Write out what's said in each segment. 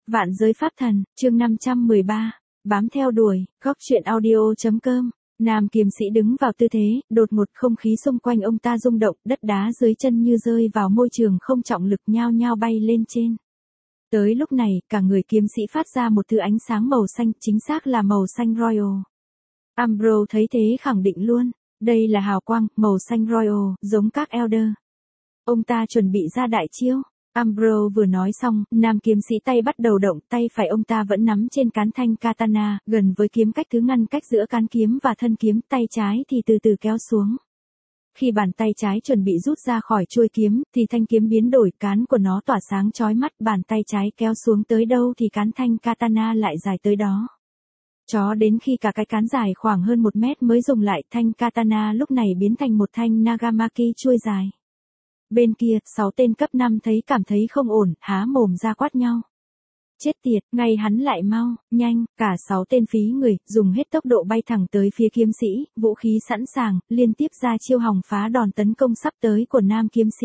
Vạn giới pháp thần, chương 513, bám theo đuổi, góc truyện audio.com. Nam kiếm sĩ đứng vào tư thế, đột ngột không khí xung quanh ông ta rung động, đất đá dưới chân như rơi vào môi trường không trọng lực nhao nhao bay lên trên. Tới lúc này, cả người kiếm sĩ phát ra một thứ ánh sáng màu xanh, chính xác là màu xanh Royal. Ambrose thấy thế khẳng định luôn, đây là hào quang, màu xanh Royal, giống các Elder. Ông ta chuẩn bị ra đại chiêu. Ambrose vừa nói xong, nam kiếm sĩ tay bắt đầu động, tay phải ông ta vẫn nắm trên cán thanh katana, gần với kiếm cách thứ ngăn cách giữa cán kiếm và thân kiếm, tay trái thì từ từ kéo xuống. Khi bàn tay trái chuẩn bị rút ra khỏi chuôi kiếm, thì thanh kiếm biến đổi, cán của nó tỏa sáng chói mắt, bàn tay trái kéo xuống tới đâu thì cán thanh katana lại dài tới đó. Cho đến khi cả cái cán dài khoảng hơn 1 mét mới dùng lại, thanh katana lúc này biến thành một thanh nagamaki chuôi dài. Bên kia, 6 tên cấp 5 cảm thấy không ổn, há mồm ra quát nhau. Chết tiệt, ngay hắn lại mau, nhanh, cả 6 tên phí người, dùng hết tốc độ bay thẳng tới phía kiếm sĩ, vũ khí sẵn sàng, liên tiếp ra chiêu hòng phá đòn tấn công sắp tới của nam kiếm sĩ.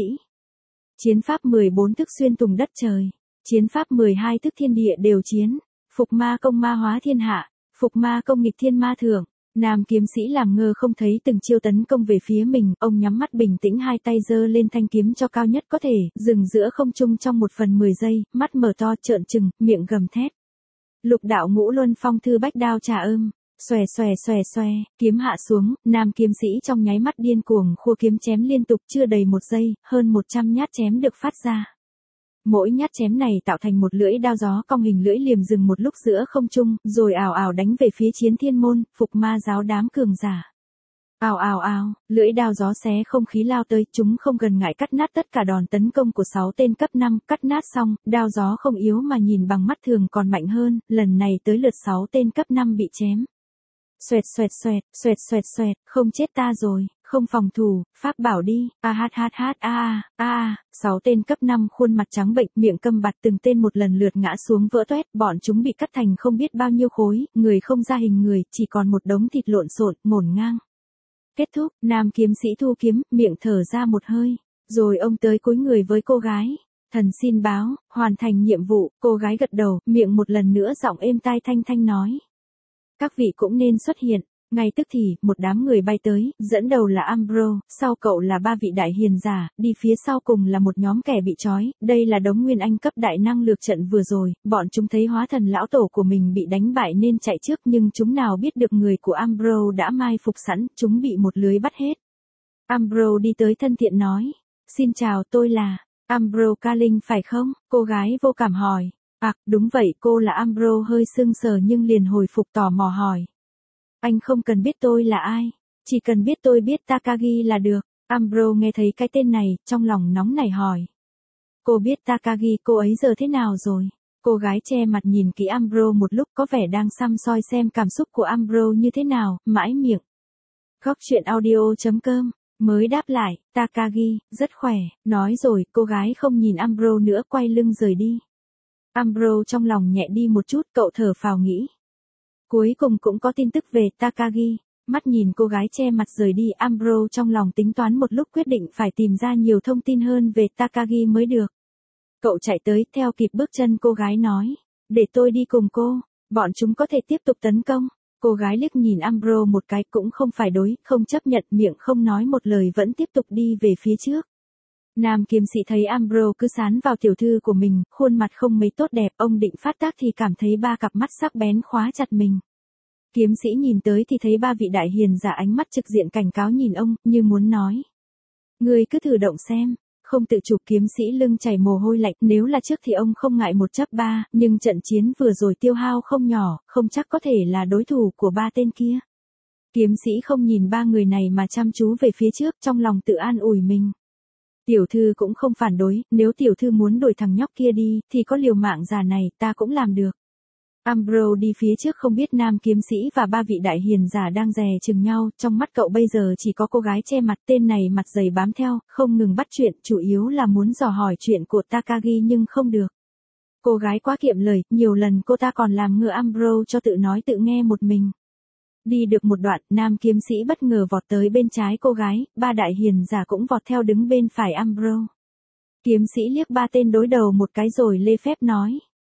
Chiến pháp 14 thức xuyên tùng đất trời, chiến pháp 12 thức thiên địa đều chiến, phục ma công ma hóa thiên hạ, phục ma công nghịch thiên ma thượng. Nam kiếm sĩ làm ngơ không thấy từng chiêu tấn công về phía mình, ông nhắm mắt bình tĩnh, hai tay giơ lên thanh kiếm cho cao nhất có thể, dừng giữa không trung trong 1/10 giây, mắt mở to trợn trừng, miệng gầm thét. Lục đạo ngũ luân phong thư bách đao trà ơm, xòe xòe xòe xòe, kiếm hạ xuống, nam kiếm sĩ trong nháy mắt điên cuồng khua kiếm chém liên tục, chưa đầy 1 giây, hơn 100 nhát chém được phát ra. Mỗi nhát chém này tạo thành một lưỡi đao gió cong hình lưỡi liềm dừng một lúc giữa không trung, rồi ào ào đánh về phía chiến thiên môn, phục ma giáo đám cường giả. Ào ào ào, lưỡi đao gió xé không khí lao tới, chúng không gần ngại cắt nát tất cả đòn tấn công của 6 tên cấp 5, cắt nát xong, đao gió không yếu mà nhìn bằng mắt thường còn mạnh hơn, lần này tới lượt 6 tên cấp 5 bị chém. Xoẹt xoẹt xoẹt, xoẹt xoẹt xoẹt, không chết ta rồi, không phòng thủ, pháp bảo đi, a. 6 tên cấp 5 khuôn mặt trắng bệnh, miệng câm bặt, từng tên một lần lượt ngã xuống vỡ toét, bọn chúng bị cắt thành không biết bao nhiêu khối, người không ra hình người, chỉ còn một đống thịt lộn xộn, ngổn ngang. Kết thúc, nam kiếm sĩ thu kiếm, miệng thở ra một hơi, rồi ông tới cúi người với cô gái. Thần xin báo, hoàn thành nhiệm vụ, cô gái gật đầu, miệng một lần nữa giọng êm tai thanh thanh nói. Các vị cũng nên xuất hiện. Ngay tức thì, một đám người bay tới, dẫn đầu là Ambrose, sau cậu là 3 vị đại hiền giả, đi phía sau cùng là một nhóm kẻ bị trói, đây là đống nguyên anh cấp đại năng lược trận vừa rồi, bọn chúng thấy hóa thần lão tổ của mình bị đánh bại nên chạy trước, nhưng chúng nào biết được người của Ambrose đã mai phục sẵn, chúng bị một lưới bắt hết. Ambrose đi tới thân thiện nói, xin chào, tôi là Ambrose Carling phải không? Cô gái vô cảm hỏi. Đúng vậy, cô là Ambrose hơi sưng sờ nhưng liền hồi phục tò mò hỏi. Anh không cần biết tôi là ai, chỉ cần biết tôi biết Takagi là được. Ambrose nghe thấy cái tên này, trong lòng nóng nảy hỏi. Cô biết Takagi, cô ấy giờ thế nào rồi? Cô gái che mặt nhìn kỹ Ambrose một lúc, có vẻ đang săm soi xem cảm xúc của Ambrose như thế nào, mãi miệng. Góc truyện audio.com, mới đáp lại, Takagi, rất khỏe, nói rồi, cô gái không nhìn Ambrose nữa, quay lưng rời đi. Ambrose trong lòng nhẹ đi một chút, cậu thở phào nghĩ. Cuối cùng cũng có tin tức về Takagi, mắt nhìn cô gái che mặt rời đi, Ambrose trong lòng tính toán một lúc, quyết định phải tìm ra nhiều thông tin hơn về Takagi mới được. Cậu chạy tới, theo kịp bước chân cô gái nói, để tôi đi cùng cô, bọn chúng có thể tiếp tục tấn công. Cô gái liếc nhìn Ambrose một cái, cũng không phải đối, không chấp nhận, miệng không nói một lời vẫn tiếp tục đi về phía trước. Nam kiếm sĩ thấy Ambrose cứ sán vào tiểu thư của mình, khuôn mặt không mấy tốt đẹp, ông định phát tác thì cảm thấy 3 cặp mắt sắc bén khóa chặt mình. Kiếm sĩ nhìn tới thì thấy 3 vị đại hiền giả ánh mắt trực diện cảnh cáo nhìn ông, như muốn nói. Ngươi cứ thử động xem, không tự chủ. Kiếm sĩ lưng chảy mồ hôi lạnh, nếu là trước thì ông không ngại 1-3, nhưng trận chiến vừa rồi tiêu hao không nhỏ, không chắc có thể là đối thủ của 3 tên kia. Kiếm sĩ không nhìn 3 người này mà chăm chú về phía trước, trong lòng tự an ủi mình. Tiểu thư cũng không phản đối, nếu tiểu thư muốn đuổi thằng nhóc kia đi, thì có liều mạng già này, ta cũng làm được. Ambrose đi phía trước, không biết nam kiếm sĩ và 3 vị đại hiền giả đang dè chừng nhau, trong mắt cậu bây giờ chỉ có cô gái che mặt, tên này mặt dày bám theo, không ngừng bắt chuyện, chủ yếu là muốn dò hỏi chuyện của Takagi nhưng không được. Cô gái quá kiệm lời, nhiều lần cô ta còn làm ngơ Ambrose cho tự nói tự nghe một mình. Đi được một đoạn, nam kiếm sĩ bất ngờ vọt tới bên trái cô gái, 3 đại hiền giả cũng vọt theo đứng bên phải Ambrose. Kiếm sĩ liếc 3 tên đối đầu một cái rồi lê phép nói.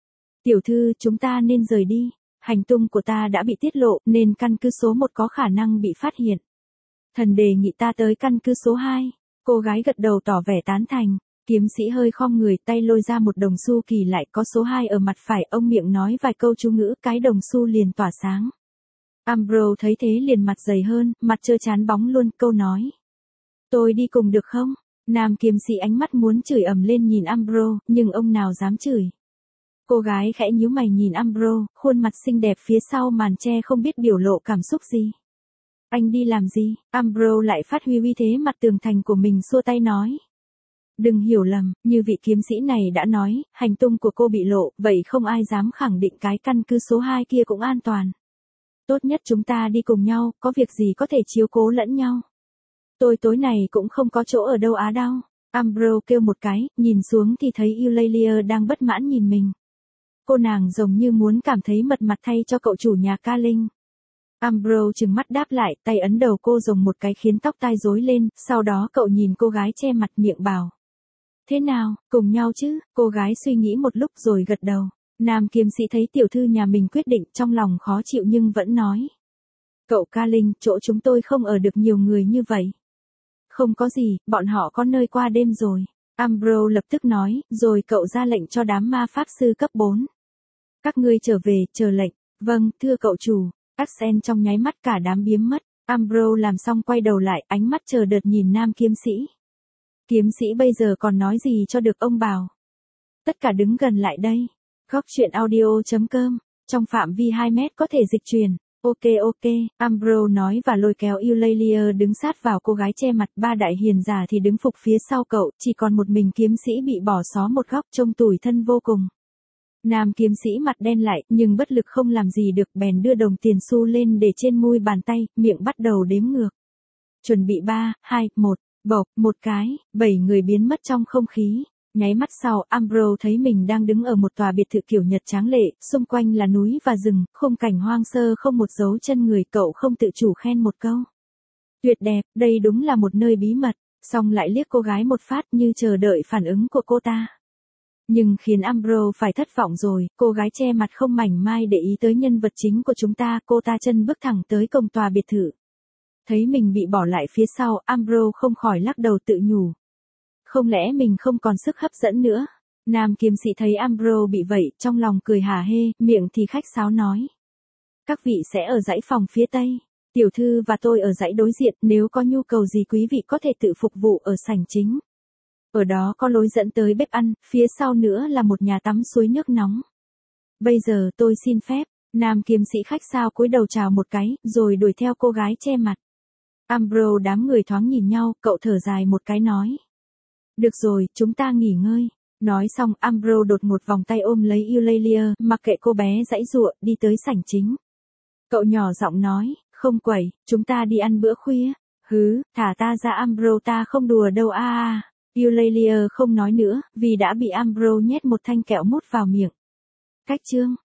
Tiểu thư, chúng ta nên rời đi. Hành tung của ta đã bị tiết lộ, nên căn cứ số 1 có khả năng bị phát hiện. Thần đề nghị ta tới căn cứ số 2. Cô gái gật đầu tỏ vẻ tán thành. Kiếm sĩ hơi khom người, tay lôi ra một đồng xu kỳ lại, có số 2 ở mặt phải, ông miệng nói vài câu chú ngữ, cái đồng xu liền tỏa sáng. Ambrose thấy thế liền mặt dày hơn, mặt trơ trán bóng luôn, câu nói. Tôi đi cùng được không? Nam kiếm sĩ ánh mắt muốn chửi ầm lên nhìn Ambrose, nhưng ông nào dám chửi. Cô gái khẽ nhíu mày nhìn Ambrose, khuôn mặt xinh đẹp phía sau màn che không biết biểu lộ cảm xúc gì. Anh đi làm gì? Ambrose lại phát huy uy thế mặt tường thành của mình, xua tay nói. Đừng hiểu lầm, như vị kiếm sĩ này đã nói, hành tung của cô bị lộ, vậy không ai dám khẳng định cái căn cứ số 2 kia cũng an toàn. Tốt nhất chúng ta đi cùng nhau, có việc gì có thể chiếu cố lẫn nhau. Tôi tối này cũng không có chỗ ở đâu á đâu. Ambrose kêu một cái, nhìn xuống thì thấy Eulalia đang bất mãn nhìn mình. Cô nàng giống như muốn cảm thấy mật mặt thay cho cậu chủ nhà Ca Linh. Ambrose trừng mắt đáp lại, tay ấn đầu cô rồng một cái khiến tóc tai rối lên, sau đó cậu nhìn cô gái che mặt miệng bảo. Thế nào, cùng nhau chứ? Cô gái suy nghĩ một lúc rồi gật đầu. Nam kiếm sĩ thấy tiểu thư nhà mình quyết định, trong lòng khó chịu nhưng vẫn nói. Cậu Ca Linh, chỗ chúng tôi không ở được nhiều người như vậy. Không có gì, bọn họ có nơi qua đêm rồi. Ambrose lập tức nói, rồi cậu ra lệnh cho đám ma pháp sư cấp 4. Các ngươi trở về, chờ lệnh. Vâng, thưa cậu chủ. Axel trong nháy mắt cả đám biến mất. Ambrose làm xong quay đầu lại, ánh mắt chờ đợi nhìn nam kiếm sĩ. Kiếm sĩ bây giờ còn nói gì cho được, ông bảo. Tất cả đứng gần lại đây. Góc chuyện audio.com. Trong phạm vi 2 mét có thể dịch chuyển. Ok, Ambrose nói và lôi kéo Eulalia đứng sát vào cô gái che mặt, 3 đại hiền giả thì đứng phục phía sau cậu, chỉ còn một mình kiếm sĩ bị bỏ xó một góc, trông tủi thân vô cùng. Nam kiếm sĩ mặt đen lại, nhưng bất lực không làm gì được, bèn đưa đồng tiền xu lên để trên mu bàn tay, miệng bắt đầu đếm ngược. Chuẩn bị 3, 2, 1, bộc, một cái, 7 người biến mất trong không khí. Nháy mắt sau, Ambrose thấy mình đang đứng ở một tòa biệt thự kiểu Nhật tráng lệ, xung quanh là núi và rừng, khung cảnh hoang sơ không một dấu chân người, cậu không tự chủ khen một câu. Tuyệt đẹp, đây đúng là một nơi bí mật, xong lại liếc cô gái một phát như chờ đợi phản ứng của cô ta. Nhưng khiến Ambrose phải thất vọng rồi, cô gái che mặt không mảnh mai để ý tới nhân vật chính của chúng ta, cô ta chân bước thẳng tới cổng tòa biệt thự. Thấy mình bị bỏ lại phía sau, Ambrose không khỏi lắc đầu tự nhủ. Không lẽ mình không còn sức hấp dẫn nữa? Nam kiếm sĩ thấy Ambrose bị vậy, trong lòng cười hả hê, miệng thì khách sáo nói. Các vị sẽ ở dãy phòng phía tây. Tiểu thư và tôi ở dãy đối diện, nếu có nhu cầu gì quý vị có thể tự phục vụ ở sảnh chính. Ở đó có lối dẫn tới bếp ăn, phía sau nữa là một nhà tắm suối nước nóng. Bây giờ tôi xin phép. Nam kiếm sĩ khách sáo cúi đầu chào một cái, rồi đuổi theo cô gái che mặt. Ambrose đám người thoáng nhìn nhau, cậu thở dài một cái nói. Được rồi, chúng ta nghỉ ngơi. Nói xong, Ambrose đột một vòng tay ôm lấy Eulalia, mặc kệ cô bé giãy giụa, đi tới sảnh chính. Cậu nhỏ giọng nói, không quẩy, chúng ta đi ăn bữa khuya. Hứ, thả ta ra Ambrose, ta không đùa đâu a. Eulalia không nói nữa, vì đã bị Ambrose nhét một thanh kẹo mút vào miệng. Cách chương.